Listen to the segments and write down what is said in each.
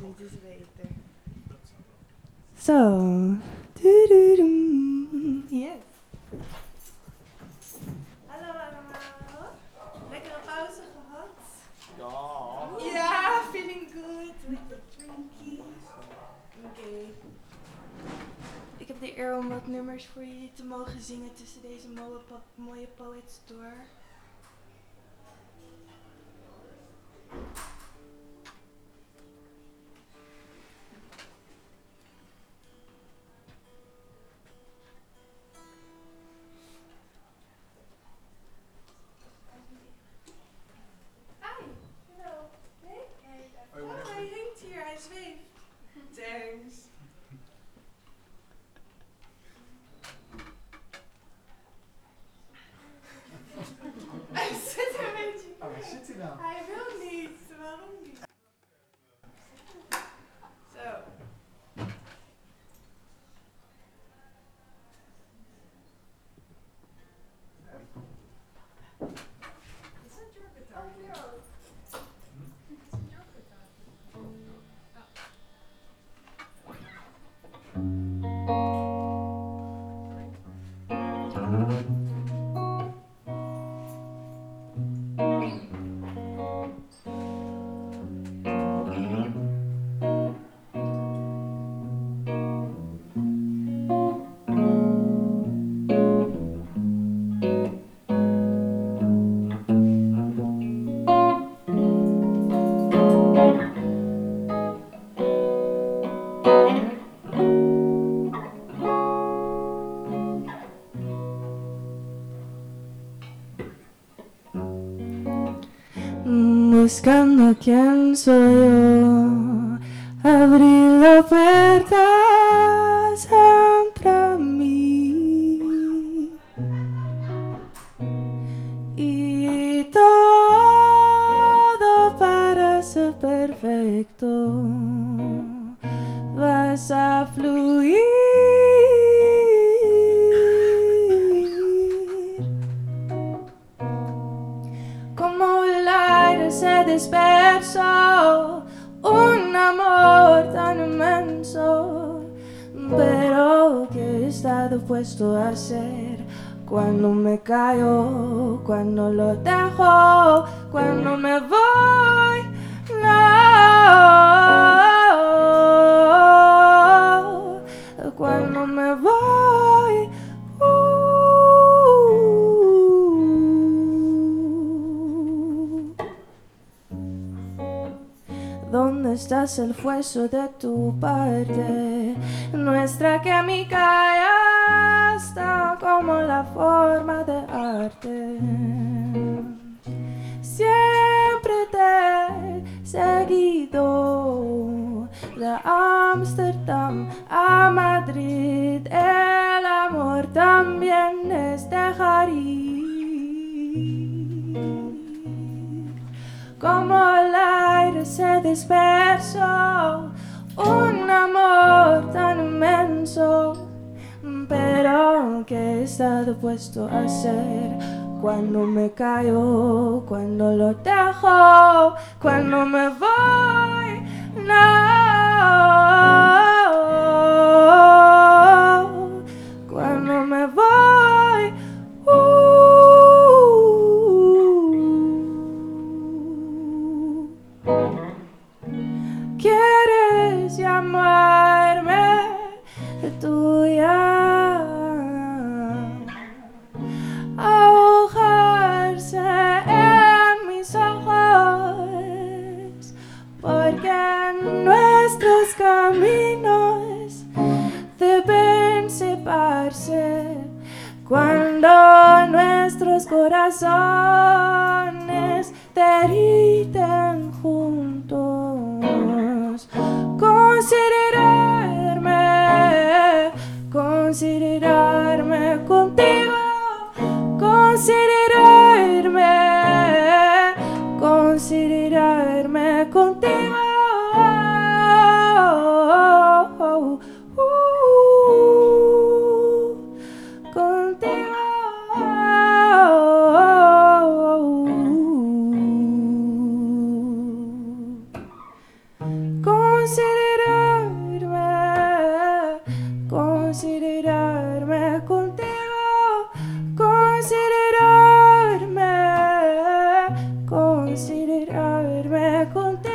niet eens weten. Zo. Yes. Hallo allemaal. Lekkere pauze gehad? Ja. Ja, feeling good. Lekker drinky. Oké. Ik heb de eer om wat nummers voor jullie te mogen zingen tussen deze mooie poets door. Hij hangt hier, hij zweeft. Thanks. Hij zit een beetje. Oh, waar zit hij nou? Hij wil niet. Waarom niet? Zo. Is dat your guitar? Oh, hier ook. Is your guitar? Buscando quién soy yo, abrí la puerta siempre a mí y todo parece perfecto, vas a fluir. Como el aire se dispersó, un amor tan inmenso, pero ¿qué he estado puesto a hacer? Cuando me caigo, cuando lo dejo, cuando me voy, no, cuando me voy. ¿Dónde estás el hueso de tu parte? Nuestra química ya está como la forma de arte. Siempre te he seguido de Ámsterdam a Madrid. El amor también es dejar ir. Como el aire se dispersó, un amor tan inmenso, pero ¿qué he estado puesto a hacer? Cuando me caigo, cuando lo dejo, cuando me voy, no, cuando me voy. ¿Quieres llamarme tuya? Ahogarse en mis ojos, porque nuestros caminos deben separarse cuando nuestros corazones derriten juntos. Considerarme contigo, considerarme contigo. Contigo. considerarme contigo, considerarme contigo.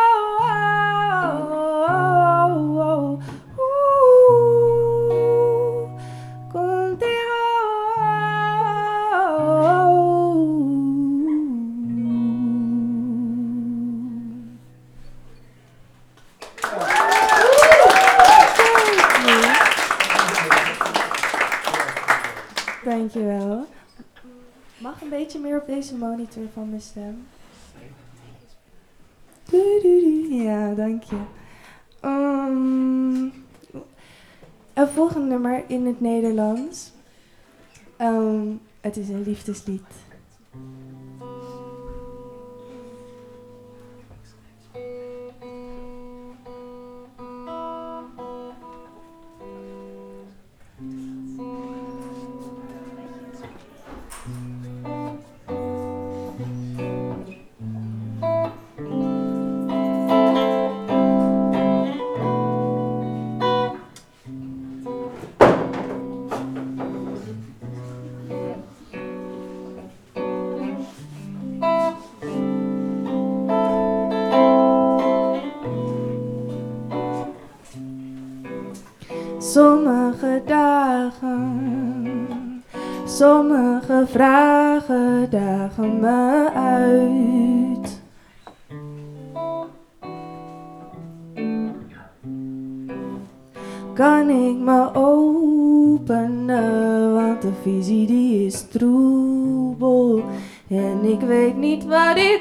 Dankjewel. Mag een beetje meer op deze monitor van mijn stem? Ja, dank je. Een volgende nummer in het Nederlands. Het is een liefdeslied. Sommige dagen, sommige vragen dagen me uit. Kan ik me openen, want de visie die is troebel. En ik weet niet wat ik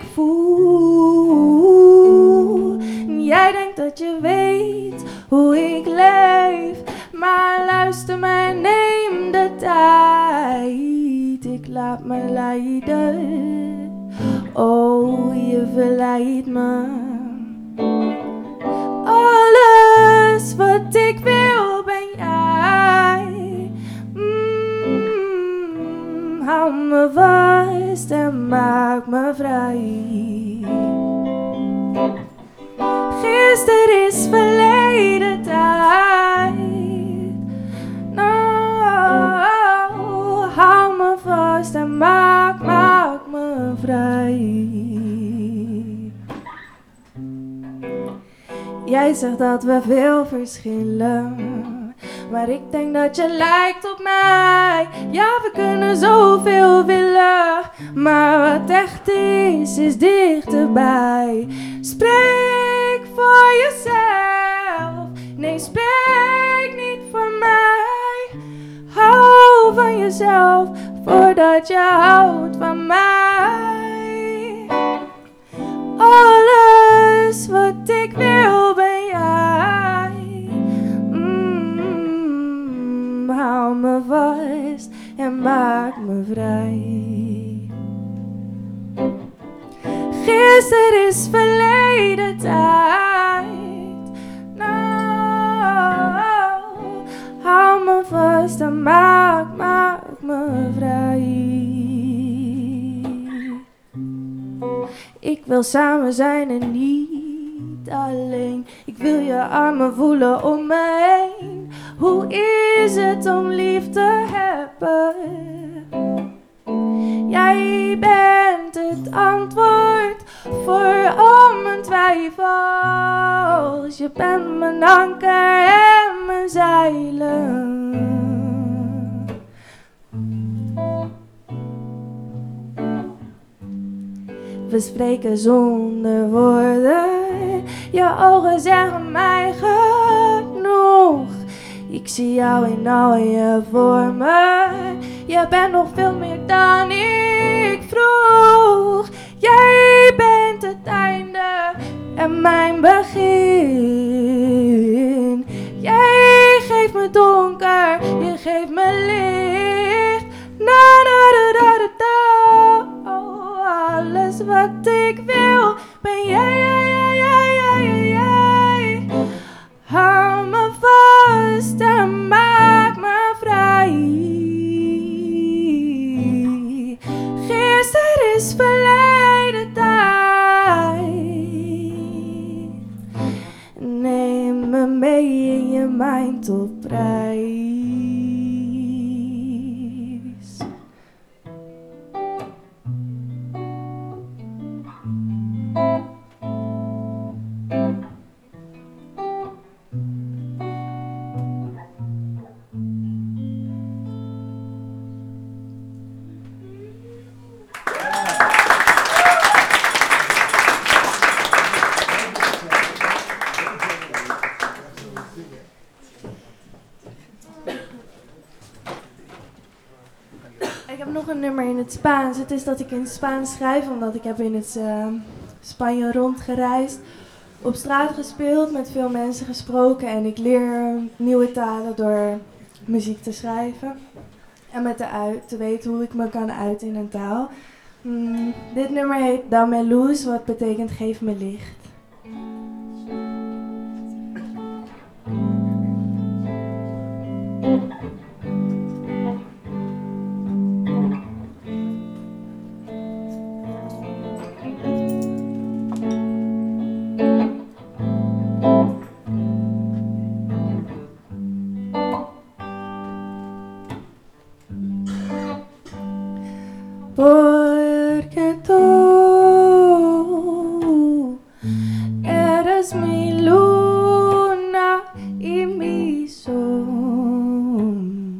voel. Jij denkt dat je weet hoe ik leef, maar luister maar, neem de tijd. Ik laat me leiden, oh je verleidt me. Alles wat ik wil ben jij. Hou me vast en maak me vrij. Gisteren is verleden tijd. Nou, hou me vast en maak me vrij. Jij zegt dat we veel verschillen, maar ik denk dat je lijkt op mij. Ja, we kunnen zoveel willen, maar wat echt is dichterbij. Spreek voor jezelf, nee spreek niet voor mij. Hou van jezelf, voordat je houdt van mij. Alles wat ik wil ben jij. Hou me vast en maak me vrij. Gisteren is verleden tijd. Nou, hou me vast en maak me vrij. Ik wil samen zijn en niet alleen. Ik wil je armen voelen om me heen. Hoe is het om lief te hebben? Jij bent het antwoord voor al mijn twijfels. Je bent mijn anker en mijn zeilen. We spreken zonder woorden. Je ogen zeggen mij genoeg. Ik zie jou in al je vormen. Je bent nog veel meer dan ik vroeg. Jij bent het einde en mijn begin. Jij geeft me donker, je geeft me licht. Na na da da da da. Oh, alles wat ik wil ben jij. Hou me vast en maak me vrij. Gisteren is verleden tijd. me mee in je mind op reis. Ik heb nog een nummer in het Spaans. Het is dat ik in het Spaans schrijf, omdat ik heb in het Spanje rondgereisd. Op straat gespeeld, met veel mensen gesproken. En ik leer nieuwe talen door muziek te schrijven. En met te weten hoe ik me kan uiten in een taal. Dit nummer heet Dame Luz, wat betekent geef me licht. Porque tú eres mi luna y mi sol.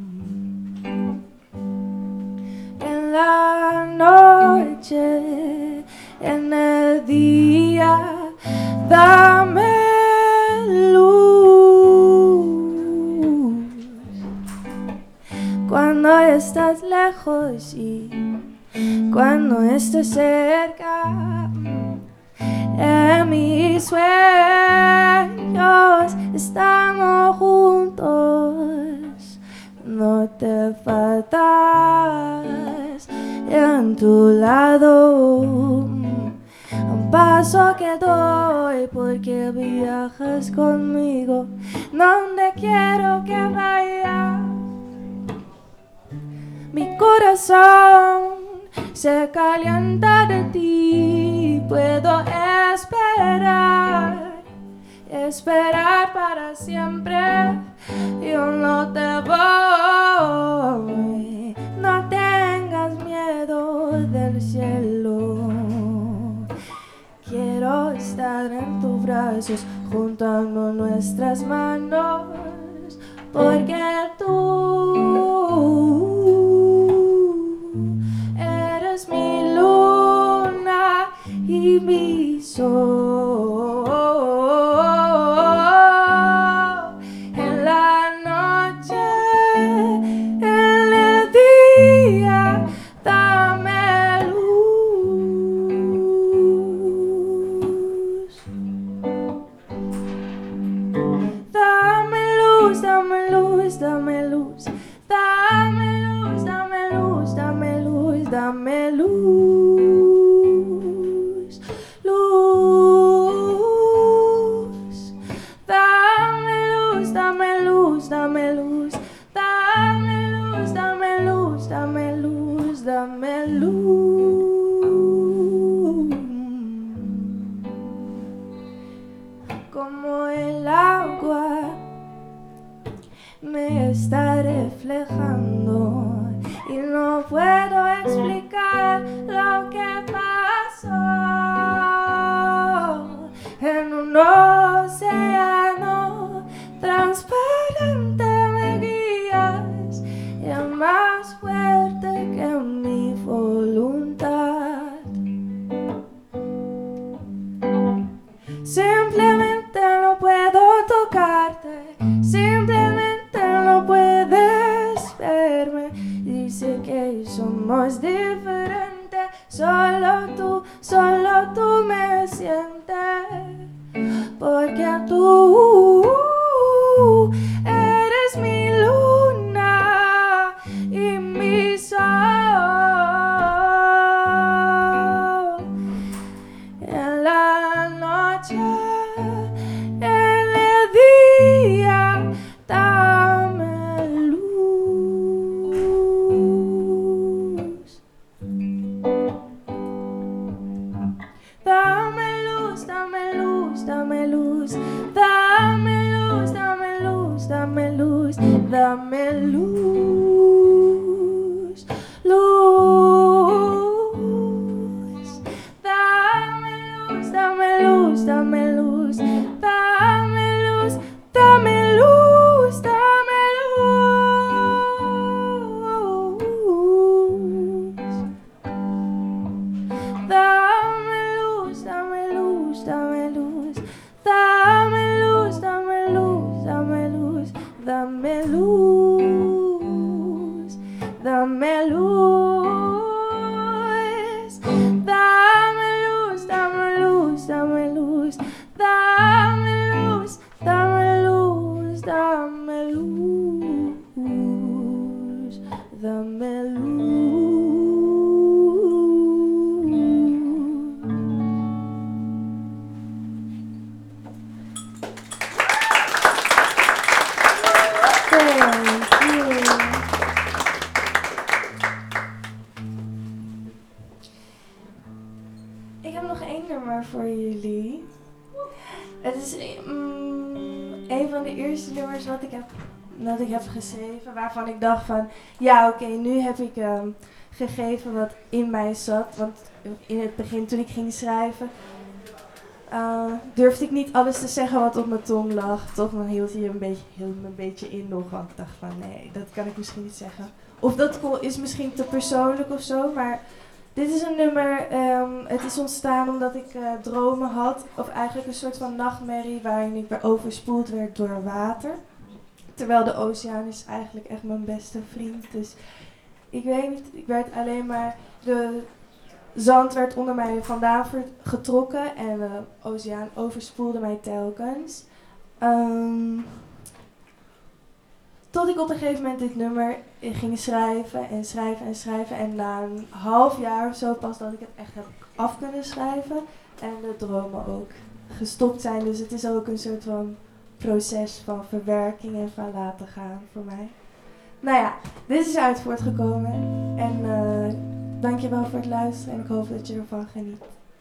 En la noche, en el día, dame luz. Cuando estás lejos y cuando estés cerca, en mis sueños estamos juntos. No te faltas en tu lado. Un paso que doy porque viajas conmigo donde quiero que vayas. Mi corazón se calienta de ti, puedo esperar para siempre. Yo no te voy, no tengas miedo del cielo. Quiero estar en tus brazos, juntando nuestras manos, porque tú eres mi luna y mi sol. En la noche, en el día, dame luz. Dame luz, dame luz, dame luz. Dame luz, dame luz, dame luz, dame luz, luz. Dame luz, dame luz, dame luz. Dame luz, dame luz, dame luz, dame luz. Como el agua me está reflejando y no puedo explicar lo que pasó. En un océano transparente me guías y es más fuerte que mi voluntad. Simplemente no puedo tocarte, simplemente no puedes verme. Dice que somos diferentes, solo tú me sientes. Porque tú eres mi luna y mi sol. En la noche, en el día, dame luz. Dame luz, dame luz, dame luz. Dame luz, the melus, luz, the melus, the melus, the melus, the melus, the melus, the Ik heb nog 1 nummer voor jullie. Het is een van de eerste nummers wat ik heb geschreven, waarvan ik dacht van, ja oké, nu heb ik gegeven wat in mij zat. Want in het begin toen ik ging schrijven, durfde ik niet alles te zeggen wat op mijn tong lag. Toch dan hield me een beetje in nog, want ik dacht van nee, dat kan ik misschien niet zeggen. Of dat is misschien te persoonlijk of zo, maar dit is een nummer, het is ontstaan omdat ik dromen had, of eigenlijk een soort van nachtmerrie waarin ik weer overspoeld werd door water. Terwijl de oceaan is eigenlijk echt mijn beste vriend, dus ik weet niet, ik werd alleen maar, de zand werd onder mij vandaan getrokken en de oceaan overspoelde mij telkens. Tot ik op een gegeven moment dit nummer ging schrijven en schrijven en schrijven. En na een half jaar of zo pas dat ik het echt heb af kunnen schrijven. En de dromen ook gestopt zijn. Dus het is ook een soort van proces van verwerking en van laten gaan voor mij. Nou ja, dit is uit voortgekomen. En dankjewel voor het luisteren en ik hoop dat je ervan geniet.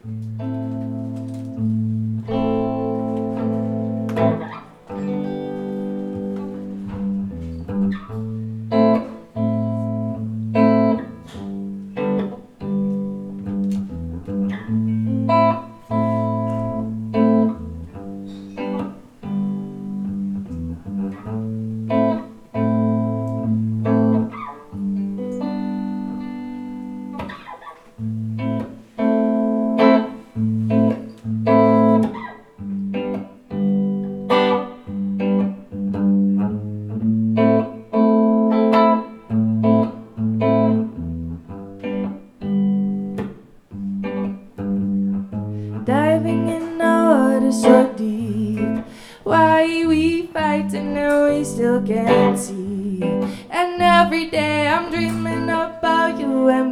Diving in the water so deep, why we fight and now we still can't see. And every day I'm dreaming about you and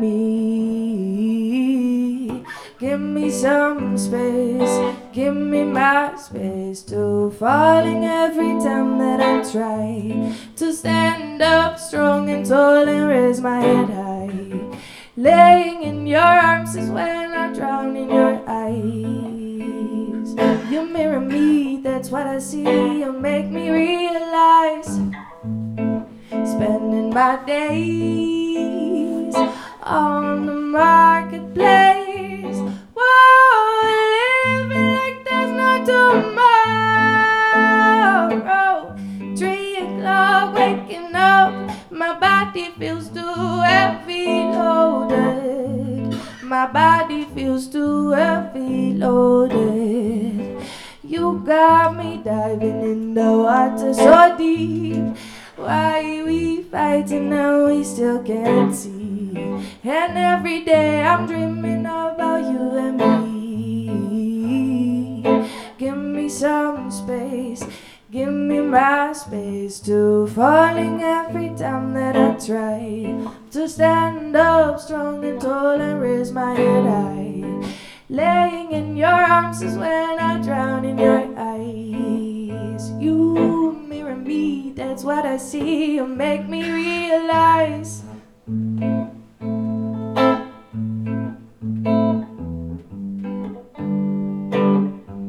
me. Give me some space, give me my space to falling every time that I try to stand up strong and tall and raise my head high. Laying in your arms is when I drown in your eyes. You mirror me, that's what I see. You make me realize spending my days on the marketplace. Whoa, living like there's no tomorrow. 3 o'clock waking up, my body feels too heavy loaded. My body feels too heavy loaded. You got me diving in the water so deep. Why we fighting now we still can't see. And every day I'm dreaming about you and me. Give me some space, give me my space to falling every time that I try to stand up strong and tall and raise my head high. Laying in your arms is when I drown in your eyes. You mirror me, that's what I see. You make me realize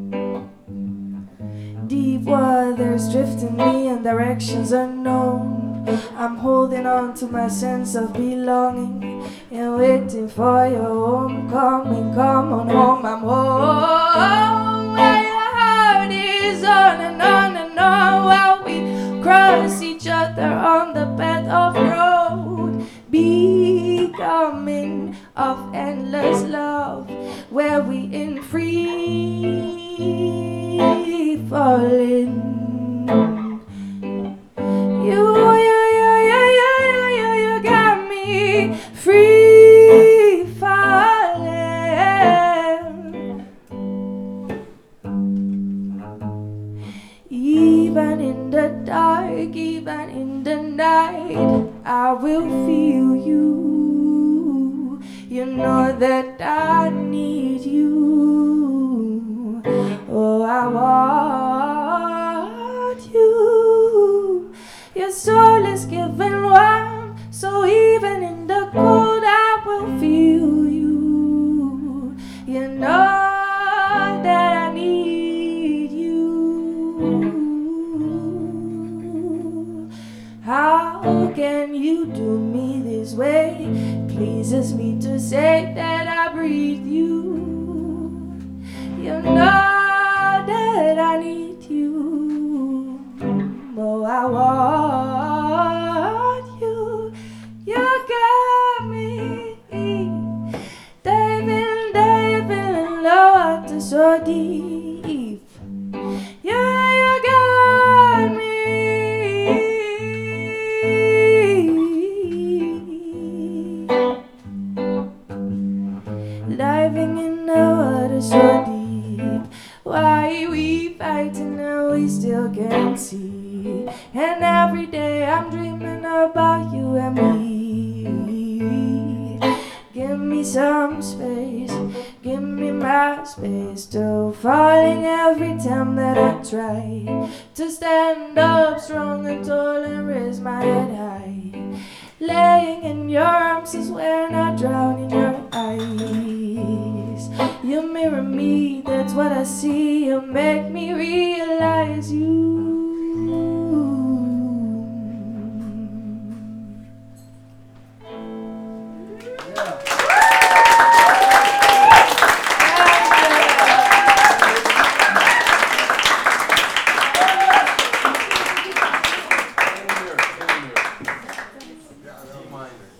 deep waters drifting me in directions unknown. I'm holding on to my sense of belonging and waiting for your homecoming. Come on home, I'm home. Where your heart is on and on and on while we cross each other on the path of road. Becoming of endless love, where we in free falling. You got me free falling. Even in the dark, even in the night, I will feel you. You know that I need you. Oh, I want you. Your soul is given warm, so even in the cold I will feel you. You know that I need you. How can you do me this way? Pleases me to say that I breathe you. You know that I need you. Oh, I want you. You got me. Diving in the water so deep. You got me. Diving in the water so deep. Why we fighting and we still can't see? And every day I'm dreaming about you and me. Give me some space, give me my space. Still falling every time that I try to stand up strong and tall and raise my head high. Laying in your arms is when I drown in your eyes. You mirror me, that's what I see. You make me realize you. Minor.